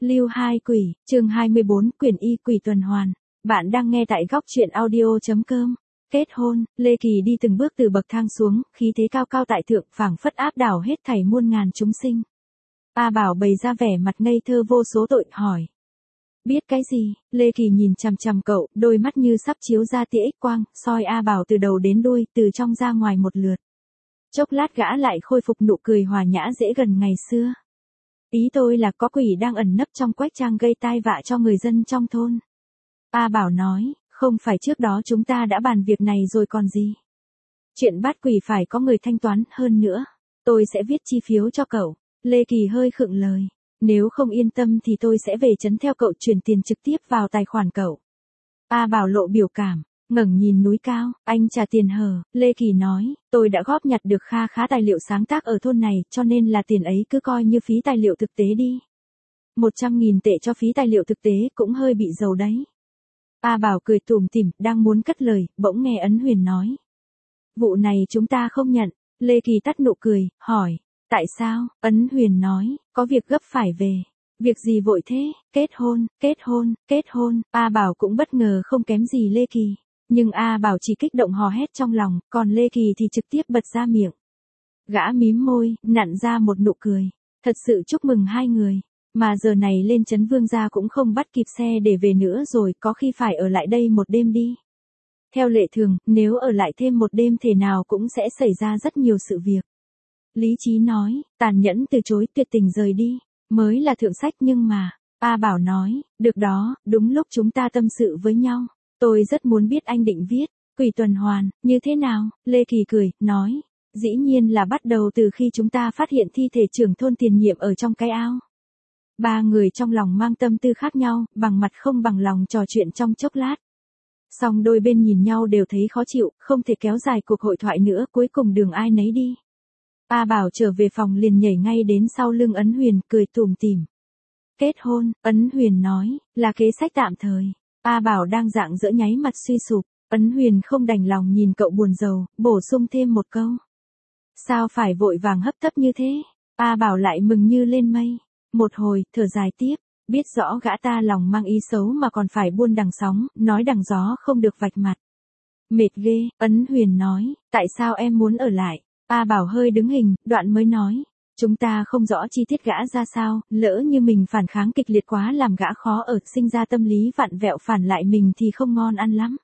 Lưu Hai Quỷ, chương 24, Quyền Y Quỷ Tuần Hoàn. Bạn đang nghe tại góc truyện audio.com. Kết hôn, Lê Kỳ đi từng bước từ bậc thang xuống, khí thế cao cao tại thượng, phảng phất áp đảo hết thảy muôn ngàn chúng sinh. A Bảo bày ra vẻ mặt ngây thơ vô số tội, hỏi. Biết cái gì? Lê Kỳ nhìn chằm chằm cậu, đôi mắt như sắp chiếu ra tia X quang, soi A Bảo từ đầu đến đuôi, từ trong ra ngoài một lượt. Chốc lát gã lại khôi phục nụ cười hòa nhã dễ gần ngày xưa. Ý tôi là có quỷ đang ẩn nấp trong quách trang gây tai vạ cho người dân trong thôn. A Bảo nói, không phải trước đó chúng ta đã bàn việc này rồi còn gì. Chuyện bắt quỷ phải có người thanh toán, hơn nữa. Tôi sẽ viết chi phiếu cho cậu. Lê Kỳ hơi khựng lời. Nếu không yên tâm thì tôi sẽ về trấn theo cậu chuyển tiền trực tiếp vào tài khoản cậu. A Bảo lộ biểu cảm, ngẩng nhìn núi cao, anh trả tiền hờ. Lê Kỳ nói, tôi đã góp nhặt được kha khá tài liệu sáng tác ở thôn này, cho nên là tiền ấy cứ coi như phí tài liệu thực tế đi. 100.000 tệ cho phí tài liệu thực tế cũng hơi bị giàu đấy. A Bảo cười tủm tỉm, đang muốn cất lời, bỗng nghe Ấn Huyền nói. Vụ này chúng ta không nhận. Lê Kỳ tắt nụ cười, hỏi, tại sao? Ấn Huyền nói, có việc gấp phải về. Việc gì vội thế? Kết hôn. A Bảo cũng bất ngờ không kém gì Lê Kỳ. Nhưng A Bảo chỉ kích động hò hét trong lòng, còn Lê Kỳ thì trực tiếp bật ra miệng. Gã mím môi, nặn ra một nụ cười. Thật sự chúc mừng hai người. Mà giờ này lên trấn Vương gia cũng không bắt kịp xe để về nữa rồi, có khi phải ở lại đây một đêm đi. Theo lệ thường, nếu ở lại thêm một đêm thể nào cũng sẽ xảy ra rất nhiều sự việc. Lý trí nói, tàn nhẫn từ chối, tuyệt tình rời đi, mới là thượng sách. Nhưng mà, A Bảo nói, được đó, đúng lúc chúng ta tâm sự với nhau. Tôi rất muốn biết anh định viết, quỷ tuần hoàn, như thế nào? Lê Kỳ cười, nói, dĩ nhiên là bắt đầu từ khi chúng ta phát hiện thi thể trưởng thôn tiền nhiệm ở trong cái ao. Ba người trong lòng mang tâm tư khác nhau, bằng mặt không bằng lòng trò chuyện trong chốc lát. Song đôi bên nhìn nhau đều thấy khó chịu, không thể kéo dài cuộc hội thoại nữa, cuối cùng đường ai nấy đi. A Bảo trở về phòng liền nhảy ngay đến sau lưng Ấn Huyền, cười tủm tỉm. Kết hôn, Ấn Huyền nói, là kế sách tạm thời. A Bảo đang rạng rỡ nháy mặt suy sụp, Ấn Huyền không đành lòng nhìn cậu buồn rầu, bổ sung thêm một câu. Sao phải vội vàng hấp tấp như thế? A Bảo lại mừng như lên mây. Một hồi, thở dài tiếp, biết rõ gã ta lòng mang ý xấu mà còn phải buôn đằng sóng, nói đằng gió không được vạch mặt. Mệt ghê, Ấn Huyền nói, tại sao em muốn ở lại? A Bảo hơi đứng hình, đoạn mới nói. Chúng ta không rõ chi tiết gã ra sao, lỡ như mình phản kháng kịch liệt quá làm gã khó ở, sinh ra tâm lý vặn vẹo phản lại mình thì không ngon ăn lắm.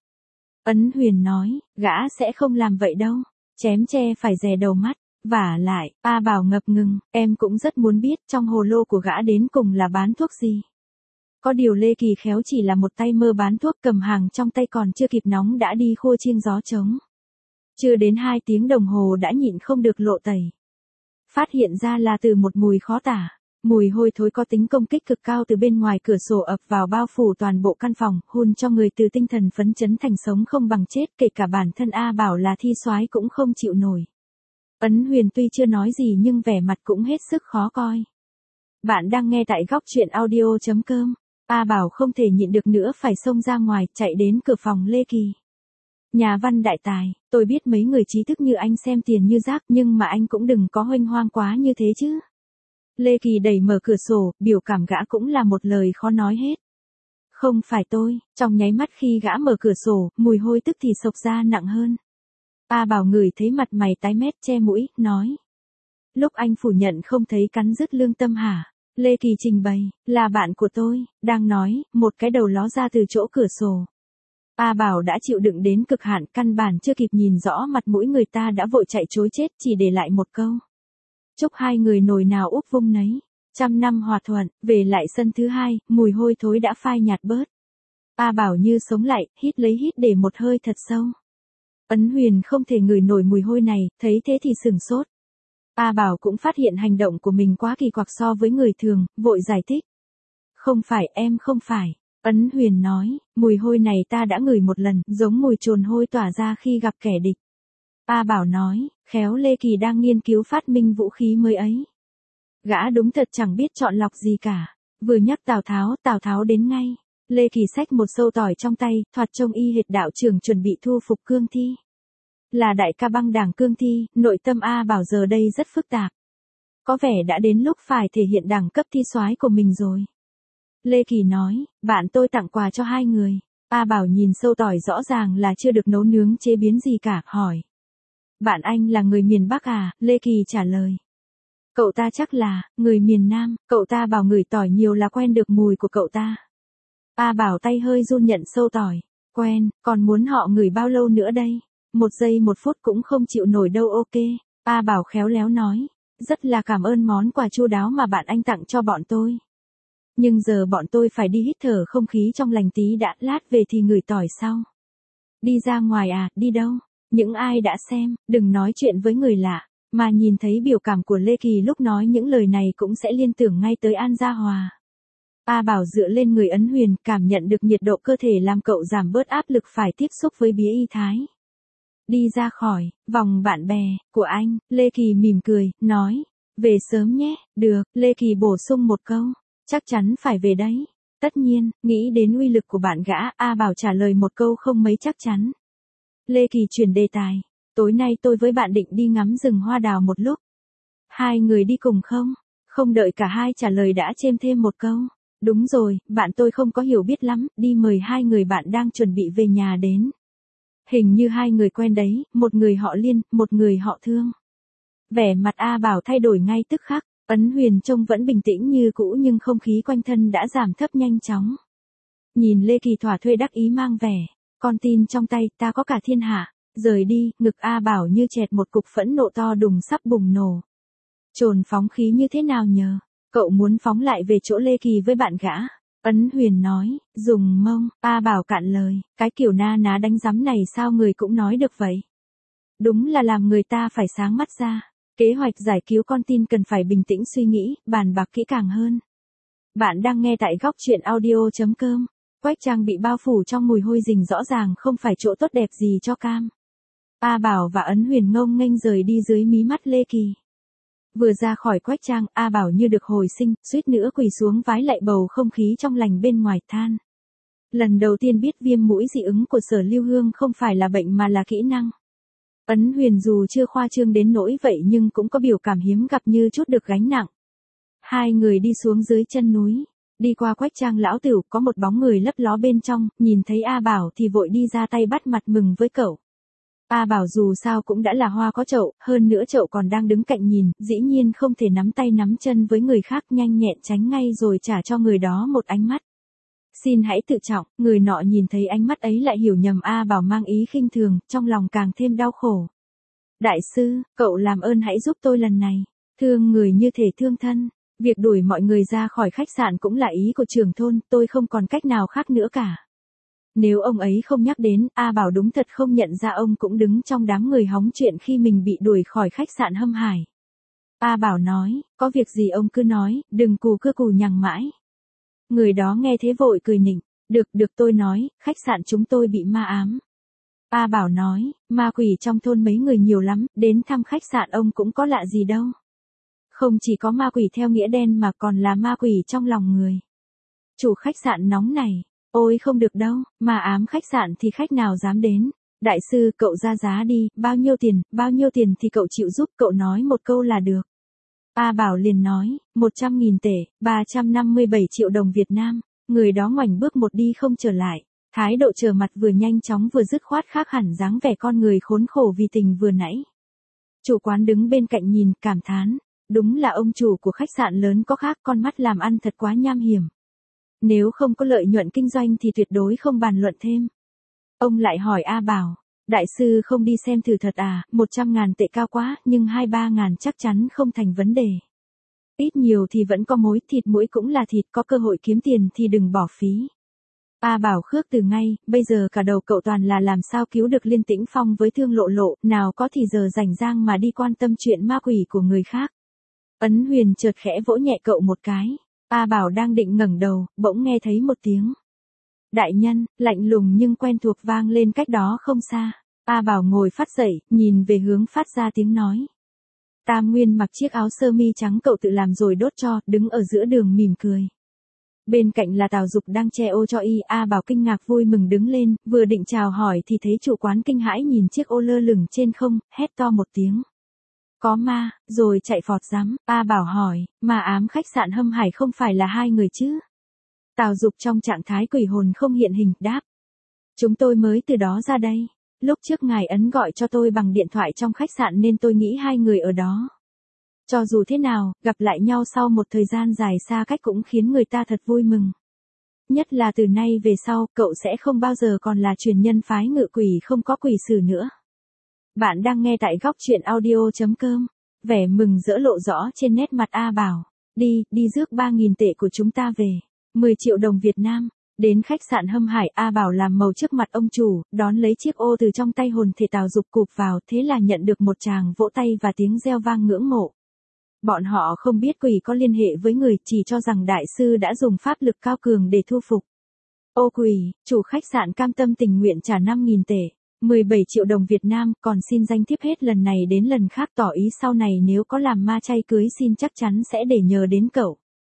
Ấn Huyền nói, gã sẽ không làm vậy đâu, chém tre phải dè đầu mắt. Vả lại, A Bảo ngập ngừng, em cũng rất muốn biết trong hồ lô của gã đến cùng là bán thuốc gì. Có điều Lê Kỳ khéo chỉ là một tay mơ bán thuốc, cầm hàng trong tay còn chưa kịp nóng đã đi khua chiêng gió trống. Chưa đến 2 tiếng đồng hồ đã nhịn không được lộ tẩy. Phát hiện ra là từ một mùi khó tả. Mùi hôi thối có tính công kích cực cao từ bên ngoài cửa sổ ập vào bao phủ toàn bộ căn phòng, hun cho người từ tinh thần phấn chấn thành sống không bằng chết, kể cả bản thân A Bảo là thi soái cũng không chịu nổi. Ấn Huyền tuy chưa nói gì nhưng vẻ mặt cũng hết sức khó coi. Bạn đang nghe tại góc truyện audio.com. A Bảo không thể nhịn được nữa phải xông ra ngoài, chạy đến cửa phòng Lê Kỳ. Nhà văn đại tài, tôi biết mấy người trí thức như anh xem tiền như rác, nhưng mà anh cũng đừng có huênh hoang quá như thế chứ. Lê Kỳ đẩy mở cửa sổ, biểu cảm gã cũng là một lời khó nói hết. Không phải tôi, trong nháy mắt khi gã mở cửa sổ, mùi hôi tức thì xộc ra nặng hơn. A Bảo ngửi thấy mặt mày tái mét, che mũi, nói. Lúc anh phủ nhận không thấy cắn rứt lương tâm hả? Lê Kỳ trình bày, là bạn của tôi, đang nói, một cái đầu ló ra từ chỗ cửa sổ. A Bảo đã chịu đựng đến cực hạn, căn bản chưa kịp nhìn rõ mặt mũi người ta đã vội chạy trối chết, chỉ để lại một câu. Chúc hai người nồi nào úp vung nấy, 100 năm hòa thuận. Về lại sân thứ hai, mùi hôi thối đã phai nhạt bớt. A Bảo như sống lại, hít lấy hít để một hơi thật sâu. Ấn Huyền không thể ngửi nổi mùi hôi này, thấy thế thì sửng sốt. A Bảo cũng phát hiện hành động của mình quá kỳ quặc so với người thường, vội giải thích. Không phải, em không phải. Ấn Huyền nói, mùi hôi này ta đã ngửi một lần, giống mùi trồn hôi tỏa ra khi gặp kẻ địch. A Bảo nói, khéo Lê Kỳ đang nghiên cứu phát minh vũ khí mới ấy. Gã đúng thật chẳng biết chọn lọc gì cả. Vừa nhắc Tào Tháo đến ngay. Lê Kỳ xách một sâu tỏi trong tay, thoạt trông y hệt đạo trưởng chuẩn bị thu phục Cương Thi. Là đại ca băng đảng Cương Thi, nội tâm A Bảo giờ đây rất phức tạp. Có vẻ đã đến lúc phải thể hiện đẳng cấp thi soái của mình rồi. Lê Kỳ nói, bạn tôi tặng quà cho hai người. A Bảo nhìn sâu tỏi rõ ràng là chưa được nấu nướng chế biến gì cả, hỏi. Bạn anh là người miền Bắc à? Lê Kỳ trả lời. Cậu ta chắc là, người miền Nam, cậu ta bảo ngửi tỏi nhiều là quen được mùi của cậu ta. A Bảo tay hơi run nhận sâu tỏi. Quen, còn muốn họ ngửi bao lâu nữa đây? 1 giây 1 phút cũng không chịu nổi đâu. Ok. A Bảo khéo léo nói. Rất là cảm ơn món quà chu đáo mà bạn anh tặng cho bọn tôi. Nhưng giờ bọn tôi phải đi hít thở không khí trong lành tí đã, lát về thì ngửi tỏi sau. Đi ra ngoài à? Đi đâu? Những ai đã xem, đừng nói chuyện với người lạ, mà nhìn thấy biểu cảm của Lê Kỳ lúc nói những lời này cũng sẽ liên tưởng ngay tới An Gia Hòa. A Bảo dựa lên người Ấn Huyền, cảm nhận được nhiệt độ cơ thể làm cậu giảm bớt áp lực phải tiếp xúc với bía y thái. Đi ra khỏi vòng bạn bè của anh, Lê Kỳ mỉm cười, nói, về sớm nhé. Được, Lê Kỳ bổ sung một câu, chắc chắn phải về đấy. Tất nhiên, nghĩ đến uy lực của bạn gã, A Bảo trả lời một câu không mấy chắc chắn. Lê Kỳ chuyển đề tài, tối nay tôi với bạn định đi ngắm rừng hoa đào một lúc. Hai người đi cùng không? Không đợi cả hai trả lời đã chêm thêm một câu. Đúng rồi, bạn tôi không có hiểu biết lắm, đi mời hai người bạn đang chuẩn bị về nhà đến. Hình như hai người quen đấy, một người họ Liên, một người họ Thương. Vẻ mặt A Bảo thay đổi ngay tức khắc, Ấn Huyền trông vẫn bình tĩnh như cũ nhưng không khí quanh thân đã giảm thấp nhanh chóng. Nhìn Lê Kỳ thỏa thuê đắc ý mang vẻ, con tin trong tay, ta có cả thiên hạ, rời đi, ngực A Bảo như chẹt một cục phẫn nộ to đùng sắp bùng nổ. Trồn phóng khí như thế nào nhờ? Cậu muốn phóng lại về chỗ Lê Kỳ với bạn gã. Ấn Huyền nói, dùng mông. A Bảo cạn lời, cái kiểu na ná đánh rắm này sao người cũng nói được vậy? Đúng là làm người ta phải sáng mắt ra. Kế hoạch giải cứu con tin cần phải bình tĩnh suy nghĩ, bàn bạc kỹ càng hơn. Bạn đang nghe tại góc truyện audio.com. Quách Trang bị bao phủ trong mùi hôi rình rõ ràng không phải chỗ tốt đẹp gì cho cam. A Bảo và Ấn Huyền ngông nghênh rời đi dưới mí mắt Lê Kỳ. Vừa ra khỏi Quách Trang, A Bảo như được hồi sinh, suýt nữa quỳ xuống vái lạy bầu không khí trong lành bên ngoài than. Lần đầu tiên biết viêm mũi dị ứng của Sở Lưu Hương không phải là bệnh mà là kỹ năng. Ấn Huyền dù chưa khoa trương đến nỗi vậy nhưng cũng có biểu cảm hiếm gặp như chút được gánh nặng. Hai người đi xuống dưới chân núi. Đi qua Quách Trang lão tửu, có một bóng người lấp ló bên trong, nhìn thấy A Bảo thì vội đi ra tay bắt mặt mừng với cậu. A Bảo dù sao cũng đã là hoa có chậu, hơn nữa chậu còn đang đứng cạnh nhìn, dĩ nhiên không thể nắm tay nắm chân với người khác, nhanh nhẹn tránh ngay rồi trả cho người đó một ánh mắt. Xin hãy tự trọng, người nọ nhìn thấy ánh mắt ấy lại hiểu nhầm A Bảo mang ý khinh thường, trong lòng càng thêm đau khổ. Đại sư, cậu làm ơn hãy giúp tôi lần này, thương người như thể thương thân. Việc đuổi mọi người ra khỏi khách sạn cũng là ý của trưởng thôn, tôi không còn cách nào khác nữa cả. Nếu ông ấy không nhắc đến, A Bảo đúng thật không nhận ra ông cũng đứng trong đám người hóng chuyện khi mình bị đuổi khỏi khách sạn Hâm Hải. A Bảo nói, có việc gì ông cứ nói, đừng cù nhằng mãi. Người đó nghe thế vội cười nịnh, được tôi nói, khách sạn chúng tôi bị ma ám. A Bảo nói, ma quỷ trong thôn mấy người nhiều lắm, đến thăm khách sạn ông cũng có lạ gì đâu. Không chỉ có ma quỷ theo nghĩa đen mà còn là ma quỷ trong lòng người. Chủ khách sạn nóng này, ôi không được đâu, mà ám khách sạn thì khách nào dám đến. Đại sư cậu ra giá đi, bao nhiêu tiền thì cậu chịu giúp, cậu nói một câu là được. A Bảo liền nói, 100.000 tệ, 357 triệu đồng Việt Nam, người đó ngoảnh bước một đi không trở lại. Thái độ trở mặt vừa nhanh chóng vừa dứt khoát khác hẳn dáng vẻ con người khốn khổ vì tình vừa nãy. Chủ quán đứng bên cạnh nhìn, cảm thán. Đúng là ông chủ của khách sạn lớn có khác, con mắt làm ăn thật quá nham hiểm. Nếu không có lợi nhuận kinh doanh thì tuyệt đối không bàn luận thêm. Ông lại hỏi A Bảo, đại sư không đi xem thử thật à, 100.000 tệ cao quá, nhưng 2-3 ngàn chắc chắn không thành vấn đề. Ít nhiều thì vẫn có mối, thịt mũi cũng là thịt, có cơ hội kiếm tiền thì đừng bỏ phí. A Bảo khước từ ngay, bây giờ cả đầu cậu toàn là làm sao cứu được Liên Tĩnh Phong với Thương Lộ Lộ, nào có thì giờ rảnh rang mà đi quan tâm chuyện ma quỷ của người khác. Ấn Huyền chợt khẽ vỗ nhẹ cậu một cái. A Bảo đang định ngẩng đầu, bỗng nghe thấy một tiếng. Đại nhân, lạnh lùng nhưng quen thuộc vang lên cách đó không xa. A Bảo ngồi phát dậy, nhìn về hướng phát ra tiếng nói. Tam Nguyên mặc chiếc áo sơ mi trắng cậu tự làm rồi đốt cho, đứng ở giữa đường mỉm cười. Bên cạnh là Tào Dục đang che ô cho y. A Bảo kinh ngạc vui mừng đứng lên, vừa định chào hỏi thì thấy chủ quán kinh hãi nhìn chiếc ô lơ lửng trên không, hét to một tiếng. Có ma, rồi chạy phọt rắm. A Bảo hỏi, mà ám khách sạn Hâm Hải không phải là hai người chứ? Tào Dục trong trạng thái quỷ hồn không hiện hình, đáp. Chúng tôi mới từ đó ra đây. Lúc trước ngài ấn gọi cho tôi bằng điện thoại trong khách sạn nên tôi nghĩ hai người ở đó. Cho dù thế nào, gặp lại nhau sau một thời gian dài xa cách cũng khiến người ta thật vui mừng. Nhất là từ nay về sau, cậu sẽ không bao giờ còn là truyền nhân phái ngự quỷ không có quỷ sử nữa. Bạn đang nghe tại góc truyện audio.com. Vẻ mừng rỡ lộ rõ trên nét mặt A Bảo. Đi rước 3.000 tệ của chúng ta về. 10 triệu đồng Việt Nam. Đến khách sạn Hâm Hải, A Bảo làm màu trước mặt ông chủ, đón lấy chiếc ô từ trong tay hồn thể Tào Dục cụp vào, thế là nhận được một tràng vỗ tay và tiếng reo vang ngưỡng mộ. Bọn họ không biết quỷ có liên hệ với người, chỉ cho rằng đại sư đã dùng pháp lực cao cường để thu phục. Ô quỷ, chủ khách sạn cam tâm tình nguyện trả 5.000 tệ, 17 triệu đồng Việt Nam, còn xin danh thiếp hết lần này đến lần khác, tỏ ý sau này nếu có làm ma chay cưới xin chắc chắn sẽ để nhờ đến cậu.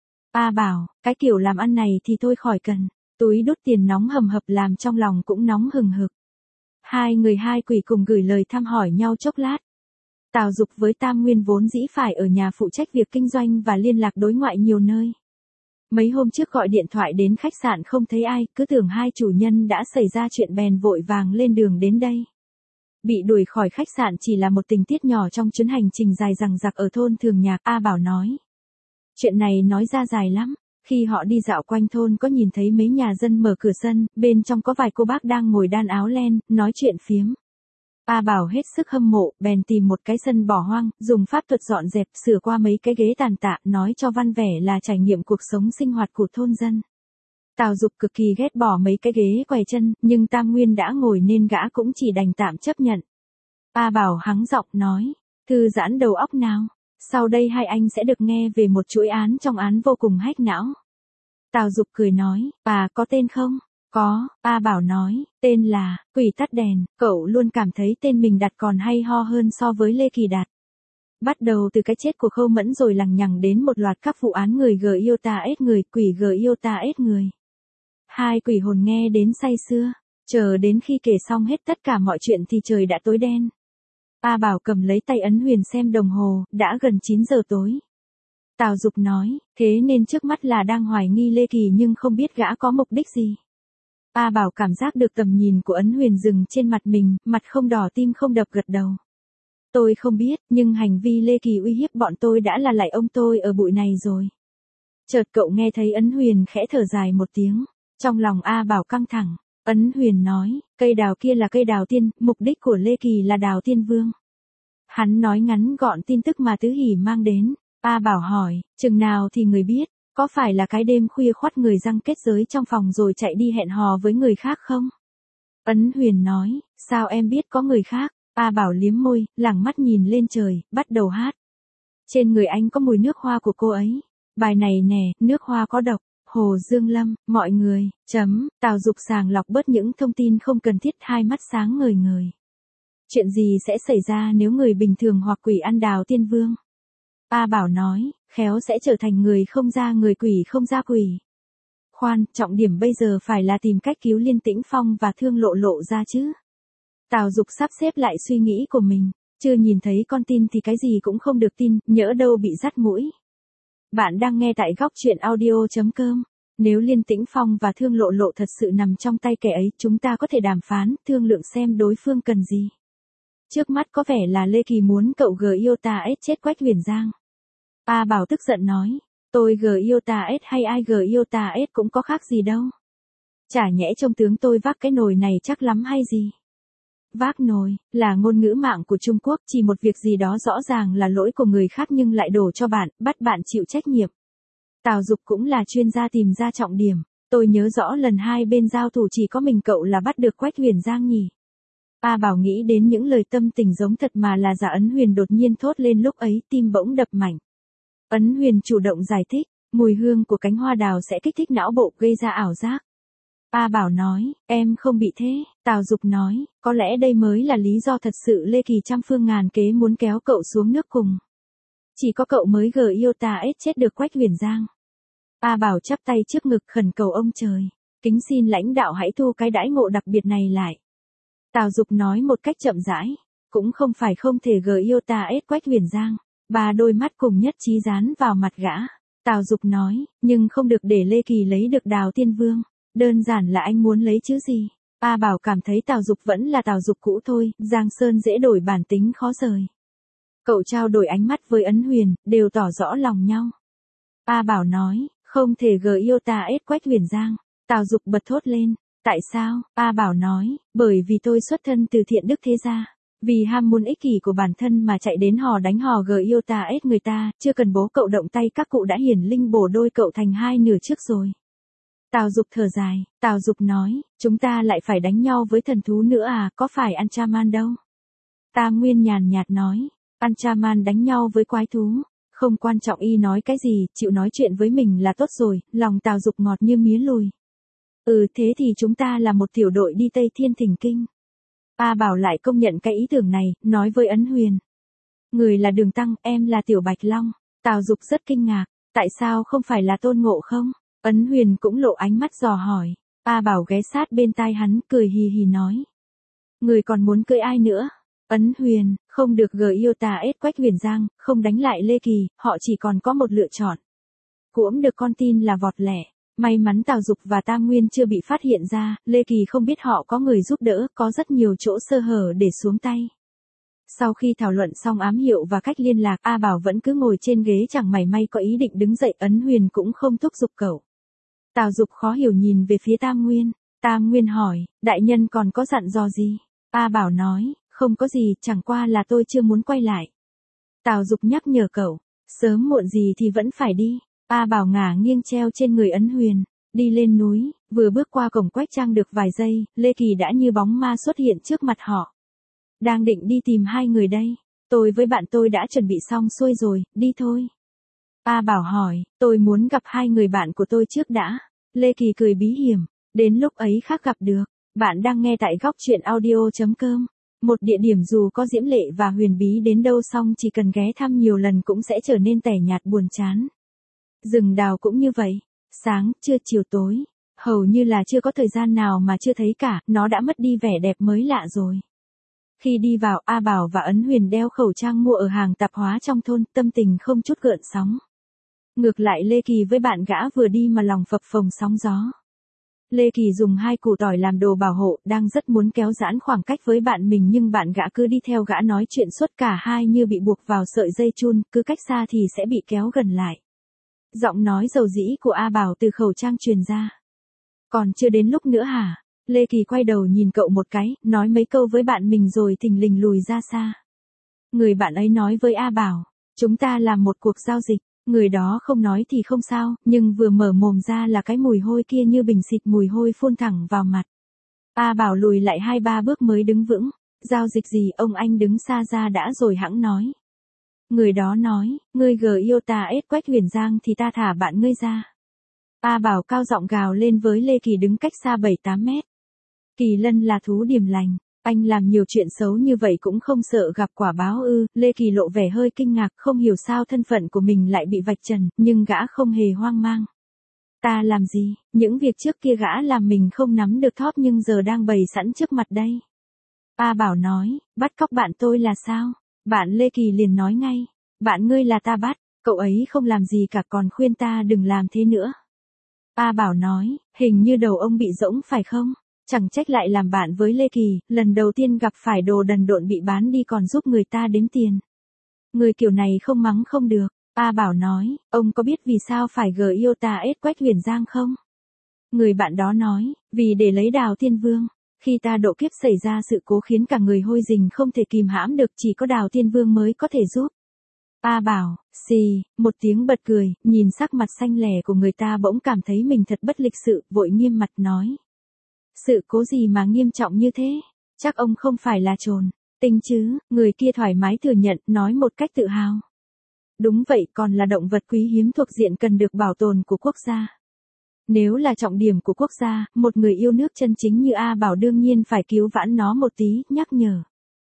A Bảo, cái kiểu làm ăn này thì thôi khỏi cần. Túi đút tiền nóng hầm hập làm trong lòng cũng nóng hừng hực. Hai người hai quỷ cùng gửi lời thăm hỏi nhau chốc lát. Tào Dục với Tam Nguyên vốn dĩ phải ở nhà phụ trách việc kinh doanh và liên lạc đối ngoại nhiều nơi. Mấy hôm trước gọi điện thoại đến khách sạn không thấy ai, cứ tưởng hai chủ nhân đã xảy ra chuyện bèn vội vàng lên đường đến đây. Bị đuổi khỏi khách sạn chỉ là một tình tiết nhỏ trong chuyến hành trình dài dằng dặc ở thôn Thường Nhạc, A Bảo nói. Chuyện này nói ra dài lắm. Khi họ đi dạo quanh thôn có nhìn thấy mấy nhà dân mở cửa sân, bên trong có vài cô bác đang ngồi đan áo len, nói chuyện phiếm. A Bảo hết sức hâm mộ, bèn tìm một cái sân bỏ hoang, dùng pháp thuật dọn dẹp, sửa qua mấy cái ghế tàn tạ, nói cho văn vẻ là trải nghiệm cuộc sống sinh hoạt của thôn dân. Tào Dục cực kỳ ghét bỏ mấy cái ghế quầy chân, nhưng Tam Nguyên đã ngồi nên gã cũng chỉ đành tạm chấp nhận. A Bảo hắng giọng nói, thư giãn đầu óc nào. Sau đây hai anh sẽ được nghe về một chuỗi án trong án vô cùng hack não. Tào Dục cười nói, bà có tên không? Có, A Bảo nói, tên là, Quỷ Tắt Đèn, cậu luôn cảm thấy tên mình đặt còn hay ho hơn so với Lê Kỳ Đạt. Bắt đầu từ cái chết của Khâu Mẫn rồi lằng nhằng đến một loạt các vụ án người gờ yêu ta ết người, quỷ gờ yêu ta ết người. Hai quỷ hồn nghe đến say sưa, chờ đến khi kể xong hết tất cả mọi chuyện thì trời đã tối đen. A Bảo cầm lấy tay Ấn Huyền xem đồng hồ, đã gần 9 giờ tối. Tào Dục nói, thế nên trước mắt là đang hoài nghi Lê Kỳ nhưng không biết gã có mục đích gì. A Bảo cảm giác được tầm nhìn của Ấn Huyền dừng trên mặt mình, mặt không đỏ tim không đập gật đầu. Tôi không biết, nhưng hành vi Lê Kỳ uy hiếp bọn tôi đã là lạy ông tôi ở bụi này rồi. Chợt cậu nghe thấy Ấn Huyền khẽ thở dài một tiếng, trong lòng A Bảo căng thẳng. Ấn Huyền nói, cây đào kia là cây đào tiên, mục đích của Lê Kỳ là đào tiên vương. Hắn nói ngắn gọn tin tức mà Tứ Hỷ mang đến. A Bảo hỏi, chừng nào thì người biết, có phải là cái đêm khuya khoắt người răng kết giới trong phòng rồi chạy đi hẹn hò với người khác không? Ấn Huyền nói, sao em biết có người khác? A Bảo liếm môi, lẳng mắt nhìn lên trời, bắt đầu hát. Trên người anh có mùi nước hoa của cô ấy. Bài này nè, nước hoa có độc. Hồ Dương Lâm, mọi người, Tào Dục sàng lọc bớt những thông tin không cần thiết, hai mắt sáng ngời ngời. Chuyện gì sẽ xảy ra nếu người bình thường hoặc quỷ ăn đào tiên vương? A Bảo nói, khéo sẽ trở thành người không ra người quỷ không ra quỷ. Khoan, trọng điểm bây giờ phải là tìm cách cứu Liên Tĩnh Phong và Thương Lộ Lộ ra chứ. Tào Dục sắp xếp lại suy nghĩ của mình, chưa nhìn thấy con tin thì cái gì cũng không được tin, nhỡ đâu bị dắt mũi. Bạn đang nghe tại góc truyện audio.com. Nếu Liên Tĩnh Phong và Thương Lộ Lộ thật sự nằm trong tay kẻ ấy, chúng ta có thể đàm phán, thương lượng xem đối phương cần gì. Trước mắt có vẻ là Lê Kỳ muốn cậu gờ yêu ta ết chết Quách Huyền Giang. A Bảo tức giận nói, tôi gờ yêu ta ết hay ai gờ yêu ta ết cũng có khác gì đâu. Chả nhẽ trông tướng tôi vác cái nồi này chắc lắm hay gì. Vác nồi, là ngôn ngữ mạng của Trung Quốc, chỉ một việc gì đó rõ ràng là lỗi của người khác nhưng lại đổ cho bạn, bắt bạn chịu trách nhiệm. Tào Dục cũng là chuyên gia tìm ra trọng điểm, tôi nhớ rõ lần hai bên giao thủ chỉ có mình cậu là bắt được Quách Huyền Giang nhỉ. A Bảo nghĩ đến những lời tâm tình giống thật mà là giả. Ấn Huyền đột nhiên thốt lên lúc ấy, tim bỗng đập mạnh. Ấn Huyền chủ động giải thích, mùi hương của cánh hoa đào sẽ kích thích não bộ gây ra ảo giác. A Bảo nói, em không bị thế. Tào Dục nói, có lẽ đây mới là lý do thật sự Lê Kỳ trăm phương ngàn kế muốn kéo cậu xuống nước cùng. Chỉ có cậu mới gờ yêu ta ết chết được Quách Huyền Giang. A Bảo chắp tay trước ngực khẩn cầu ông trời, kính xin lãnh đạo hãy thu cái đãi ngộ đặc biệt này lại. Tào Dục nói một cách chậm rãi, cũng không phải không thể gờ yêu ta ết Quách Huyền Giang. Ba đôi mắt cùng nhất trí dán vào mặt gã. Tào Dục nói, nhưng không được để Lê Kỳ lấy được Đào Tiên Vương. Đơn giản là anh muốn lấy chứ gì. A Bảo cảm thấy Tào Dục vẫn là Tào Dục cũ thôi, Giang Sơn dễ đổi bản tính khó rời. Cậu trao đổi ánh mắt với Ấn Huyền, đều tỏ rõ lòng nhau. A Bảo nói, không thể gờ yêu ta ết Quách Huyền Giang. Tào Dục bật thốt lên, tại sao? A Bảo nói, bởi vì tôi xuất thân từ thiện đức thế gia. Vì ham muốn ích kỷ của bản thân mà chạy đến hò đánh hò gờ yêu ta ết người ta, chưa cần bố cậu động tay các cụ đã hiển linh bổ đôi cậu thành hai nửa trước rồi. Tào Dục thở dài, Tào Dục nói, chúng ta lại phải đánh nhau với thần thú nữa à, có phải Anchaman đâu? Tam Nguyên nhàn nhạt nói, Anchaman đánh nhau với quái thú, không quan trọng y nói cái gì, chịu nói chuyện với mình là tốt rồi, lòng Tào Dục ngọt như mía lùi. Thế thì chúng ta là một tiểu đội đi Tây Thiên Thỉnh Kinh. A Bảo lại công nhận cái ý tưởng này, nói với Ấn Huyền. Người là Đường Tăng, em là Tiểu Bạch Long. Tào Dục rất kinh ngạc, tại sao không phải là Tôn Ngộ không? Ấn Huyền cũng lộ ánh mắt dò hỏi. A Bảo ghé sát bên tai hắn, cười hì hì nói. Người còn muốn cưới ai nữa? Ấn Huyền, không được gờ yêu ta ết Quách Huyền Giang, không đánh lại Lê Kỳ, họ chỉ còn có một lựa chọn. Cuỗm được con tin là vọt lẻ. May mắn Tào Dục và Tam Nguyên chưa bị phát hiện ra, Lê Kỳ không biết họ có người giúp đỡ, có rất nhiều chỗ sơ hở để xuống tay. Sau khi thảo luận xong ám hiệu và cách liên lạc, A Bảo vẫn cứ ngồi trên ghế chẳng mảy may có ý định đứng dậy, Ấn Huyền cũng không thúc giục cậu. Tào Dục khó hiểu nhìn về phía Tam Nguyên. Tam Nguyên hỏi, đại nhân còn có dặn dò gì? A Bảo nói, không có gì, chẳng qua là tôi chưa muốn quay lại. Tào Dục nhắc nhở cậu, sớm muộn gì thì vẫn phải đi. A Bảo ngả nghiêng treo trên người Ấn Huyền, đi lên núi, vừa bước qua cổng Quách Trang được vài giây, Lê Kỳ đã như bóng ma xuất hiện trước mặt họ. Đang định đi tìm hai người đây, tôi với bạn tôi đã chuẩn bị xong xuôi rồi, đi thôi. A Bảo hỏi, tôi muốn gặp hai người bạn của tôi trước đã. Lê Kỳ cười bí hiểm, đến lúc ấy khác gặp được. Bạn đang nghe tại góc truyện audio.com. Một địa điểm dù có diễm lệ và huyền bí đến đâu xong chỉ cần ghé thăm nhiều lần cũng sẽ trở nên tẻ nhạt buồn chán. Rừng đào cũng như vậy, sáng, trưa, chiều, tối, hầu như là chưa có thời gian nào mà chưa thấy cả, nó đã mất đi vẻ đẹp mới lạ rồi. Khi đi vào, A Bảo và Ấn Huyền đeo khẩu trang mua ở hàng tạp hóa trong thôn, tâm tình không chút gợn sóng. Ngược lại Lê Kỳ với bạn gã vừa đi mà lòng phập phồng sóng gió. Lê Kỳ dùng 2 củ tỏi làm đồ bảo hộ, đang rất muốn kéo giãn khoảng cách với bạn mình nhưng bạn gã cứ đi theo gã nói chuyện suốt cả hai như bị buộc vào sợi dây chun, cứ cách xa thì sẽ bị kéo gần lại. Giọng nói dầu dĩ của A Bảo từ khẩu trang truyền ra. Còn chưa đến lúc nữa hả? Lê Kỳ quay đầu nhìn cậu một cái, nói mấy câu với bạn mình rồi thình lình lùi ra xa. Người bạn ấy nói với A Bảo, chúng ta làm một cuộc giao dịch. Người đó không nói thì không sao, nhưng vừa mở mồm ra là cái mùi hôi kia như bình xịt mùi hôi phun thẳng vào mặt. A Bảo lùi lại 2-3 bước mới đứng vững. Giao dịch gì, ông anh đứng xa ra đã rồi hẵng nói. Người đó nói, ngươi gờ yêu ta ết Quách Huyền Giang thì ta thả bạn ngươi ra. A Bảo cao giọng gào lên với Lê Kỳ đứng cách xa 7-8 mét. Kỳ Lân là thú điềm lành, anh làm nhiều chuyện xấu như vậy cũng không sợ gặp quả báo ư? Lê Kỳ lộ vẻ hơi kinh ngạc, không hiểu sao thân phận của mình lại bị vạch trần, nhưng gã không hề hoang mang. Ta làm gì, những việc trước kia gã làm mình không nắm được thóp nhưng giờ đang bày sẵn trước mặt đây. A Bảo nói, bắt cóc bạn tôi là sao? Bạn Lê Kỳ liền nói ngay, bạn ngươi là ta bắt, cậu ấy không làm gì cả còn khuyên ta đừng làm thế nữa. A Bảo nói, hình như đầu ông bị rỗng phải không? Chẳng trách lại làm bạn với Lê Kỳ, lần đầu tiên gặp phải đồ đần độn bị bán đi còn giúp người ta đếm tiền. Người kiểu này không mắng không được. A Bảo nói, ông có biết vì sao phải gờ yêu ta ết Quách Huyền Giang không? Người bạn đó nói, vì để lấy Đào Tiên Vương. Khi ta độ kiếp xảy ra sự cố khiến cả người hôi rình không thể kìm hãm được, chỉ có Đào Tiên Vương mới có thể giúp. A Bảo, xì, một tiếng bật cười, nhìn sắc mặt xanh lẻ của người ta bỗng cảm thấy mình thật bất lịch sự, vội nghiêm mặt nói. Sự cố gì mà nghiêm trọng như thế? Chắc ông không phải là trồn tinh chứ? Người kia thoải mái thừa nhận, nói một cách tự hào. Đúng vậy, còn là động vật quý hiếm thuộc diện cần được bảo tồn của quốc gia. Nếu là trọng điểm của quốc gia, một người yêu nước chân chính như A Bảo đương nhiên phải cứu vãn nó một tí, nhắc nhở.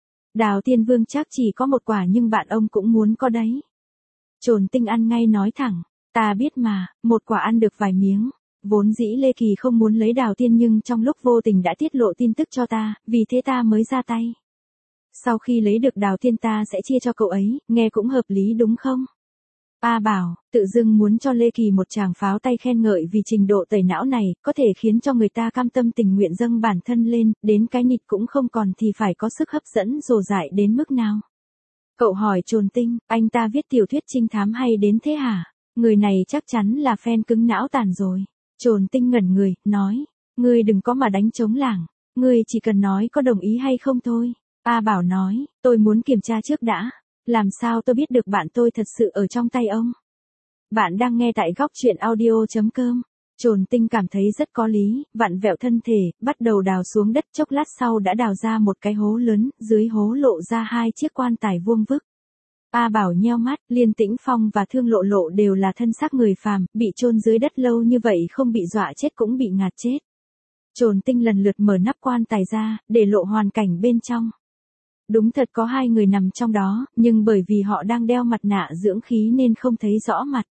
Đào Tiên Vương chắc chỉ có một quả nhưng bạn ông cũng muốn có đấy. Trồn tinh ăn ngay nói thẳng, ta biết mà, một quả ăn được vài miếng. Vốn dĩ Lê Kỳ không muốn lấy Đào Tiên nhưng trong lúc vô tình đã tiết lộ tin tức cho ta, vì thế ta mới ra tay. Sau khi lấy được Đào Tiên ta sẽ chia cho cậu ấy, nghe cũng hợp lý đúng không? A Bảo, tự dưng muốn cho Lê Kỳ một tràng pháo tay khen ngợi vì trình độ tẩy não này, có thể khiến cho người ta cam tâm tình nguyện dâng bản thân lên, đến cái nịt cũng không còn thì phải có sức hấp dẫn dồ dại đến mức nào. Cậu hỏi Trồn Tinh, anh ta viết tiểu thuyết trinh thám hay đến thế hả? Người này chắc chắn là fan cứng não tàn rồi. Trồn Tinh ngẩn người, nói, ngươi đừng có mà đánh trống lảng, ngươi chỉ cần nói có đồng ý hay không thôi. A Bảo nói, tôi muốn kiểm tra trước đã. Làm sao tôi biết được bạn tôi thật sự ở trong tay ông? Bạn đang nghe tại góc truyện audio.com. Trồn Tinh cảm thấy rất có lý, vặn vẹo thân thể, bắt đầu đào xuống đất, chốc lát sau đã đào ra một cái hố lớn, dưới hố lộ ra 2 chiếc quan tài vuông vức. A Bảo nheo mắt, Liên Tĩnh Phong và Thương Lộ Lộ đều là thân xác người phàm, bị chôn dưới đất lâu như vậy không bị dọa chết cũng bị ngạt chết. Trồn Tinh lần lượt mở nắp quan tài ra, để lộ hoàn cảnh bên trong. Đúng thật có 2 người nằm trong đó, nhưng bởi vì họ đang đeo mặt nạ dưỡng khí nên không thấy rõ mặt.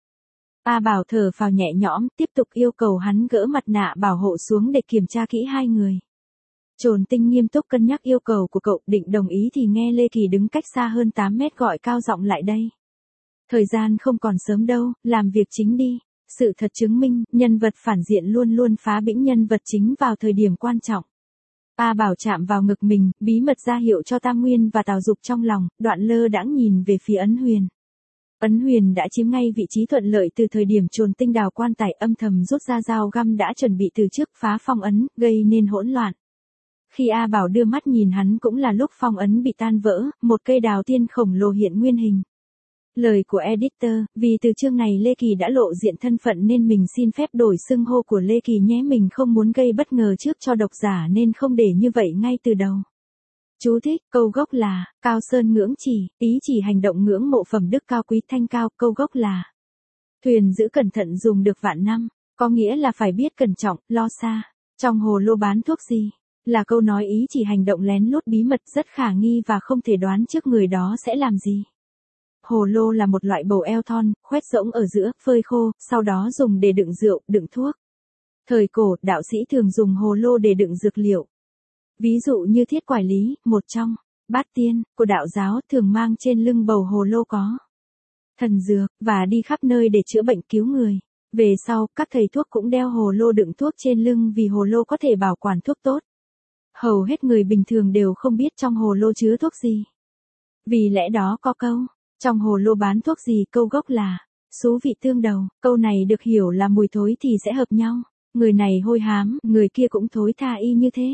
A Bảo thở phào nhẹ nhõm, tiếp tục yêu cầu hắn gỡ mặt nạ bảo hộ xuống để kiểm tra kỹ 2 người. Trồn Tinh nghiêm túc cân nhắc yêu cầu của cậu, định đồng ý thì nghe Lê Kỳ đứng cách xa hơn 8 mét gọi cao giọng lại đây. Thời gian không còn sớm đâu, làm việc chính đi. Sự thật chứng minh, nhân vật phản diện luôn luôn phá bĩnh nhân vật chính vào thời điểm quan trọng. A Bảo chạm vào ngực mình, bí mật ra hiệu cho Tam Nguyên và Tào Dục trong lòng, đoạn lơ đãng nhìn về phía Ấn Huyền. Ấn Huyền đã chiếm ngay vị trí thuận lợi từ thời điểm Trồn Tinh đào quan tài, âm thầm rút ra dao găm đã chuẩn bị từ trước, phá phong ấn, gây nên hỗn loạn. Khi A Bảo đưa mắt nhìn hắn cũng là lúc phong ấn bị tan vỡ, một cây đào tiên khổng lồ hiện nguyên hình. Lời của editor, vì từ chương này Lê Kỳ đã lộ diện thân phận nên mình xin phép đổi xưng hô của Lê Kỳ nhé, mình không muốn gây bất ngờ trước cho độc giả nên không để như vậy ngay từ đầu. Chú thích, câu gốc là, Cao Sơn ngưỡng chỉ, ý chỉ hành động ngưỡng mộ phẩm đức cao quý thanh cao, câu gốc là, thuyền giữ cẩn thận dùng được vạn năm, có nghĩa là phải biết cẩn trọng, lo xa. Trong hồ lô bán thuốc gì? Là câu nói ý chỉ hành động lén lút bí mật rất khả nghi và không thể đoán trước người đó sẽ làm gì. Hồ lô là một loại bầu eo thon, khoét rỗng ở giữa, phơi khô, sau đó dùng để đựng rượu, đựng thuốc. Thời cổ, đạo sĩ thường dùng hồ lô để đựng dược liệu. Ví dụ như Thiết Quải Lý, một trong bát tiên của đạo giáo, thường mang trên lưng bầu hồ lô có thần dược, và đi khắp nơi để chữa bệnh cứu người. Về sau, các thầy thuốc cũng đeo hồ lô đựng thuốc trên lưng vì hồ lô có thể bảo quản thuốc tốt. Hầu hết người bình thường đều không biết trong hồ lô chứa thuốc gì. Vì lẽ đó có câu, trong hồ lô bán thuốc gì, câu gốc là, xú vị tương đầu, câu này được hiểu là mùi thối thì sẽ hợp nhau. Người này hôi hám, người kia cũng thối tha y như thế.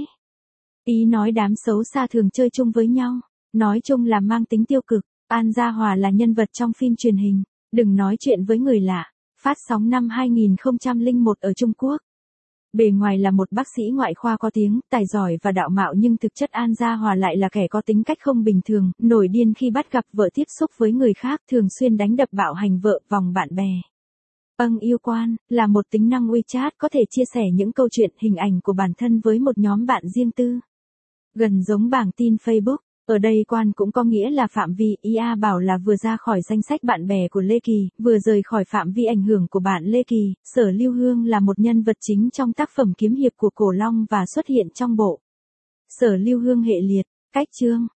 Ý nói đám xấu xa thường chơi chung với nhau, nói chung là mang tính tiêu cực. An Gia Hòa là nhân vật trong phim truyền hình, Đừng nói chuyện với người lạ, phát sóng năm 2001 ở Trung Quốc. Bề ngoài là một bác sĩ ngoại khoa có tiếng, tài giỏi và đạo mạo, nhưng thực chất An Gia Hòa lại là kẻ có tính cách không bình thường, nổi điên khi bắt gặp vợ tiếp xúc với người khác, thường xuyên đánh đập bạo hành vợ, vòng bạn bè. Yêu Quan là một tính năng WeChat có thể chia sẻ những câu chuyện, hình ảnh của bản thân với một nhóm bạn riêng tư. Gần giống bảng tin Facebook. Ở đây Quan cũng có nghĩa là phạm vi, ý A Bảo là vừa ra khỏi danh sách bạn bè của Lê Kỳ, vừa rời khỏi phạm vi ảnh hưởng của bạn Lê Kỳ. Sở Lưu Hương là một nhân vật chính trong tác phẩm kiếm hiệp của Cổ Long và xuất hiện trong bộ Sở Lưu Hương hệ liệt. Cách chương